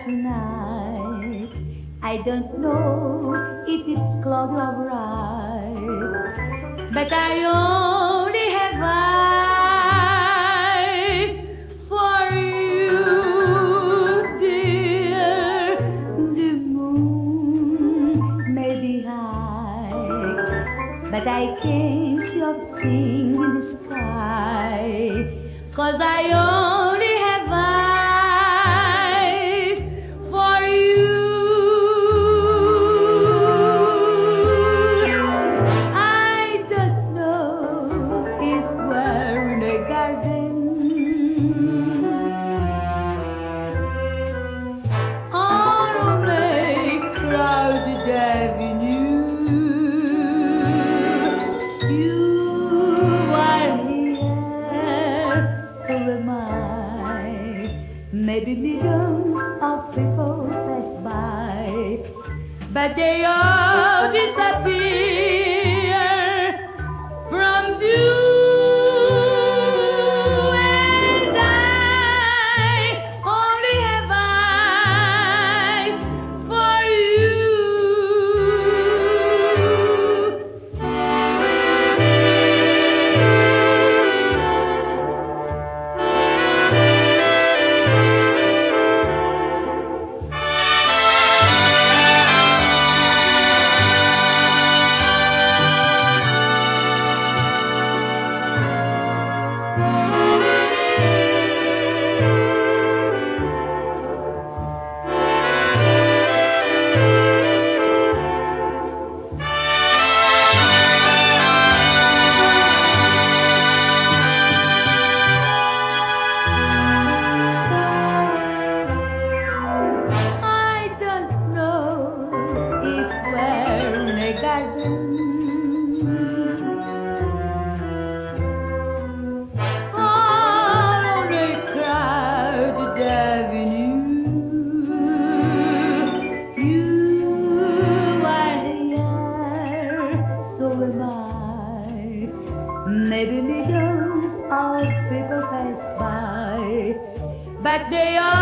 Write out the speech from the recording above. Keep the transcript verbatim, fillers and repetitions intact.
tonight. I don't know if it's cloudy or bright, but I only have eyes for you, dear. The moon may be high, but I can't see a thing in the sky, 'cause I only have eyes for you. I don't know if we're in a garden or on a crowded avenue. You are here, so am I. Maybe millions of people pass by, but they all disappear from view. And I only have eyes for you. I don't know if we're in a garden or on a crowded avenue. You are here, so am I. Maybe millions of people pass by, but they all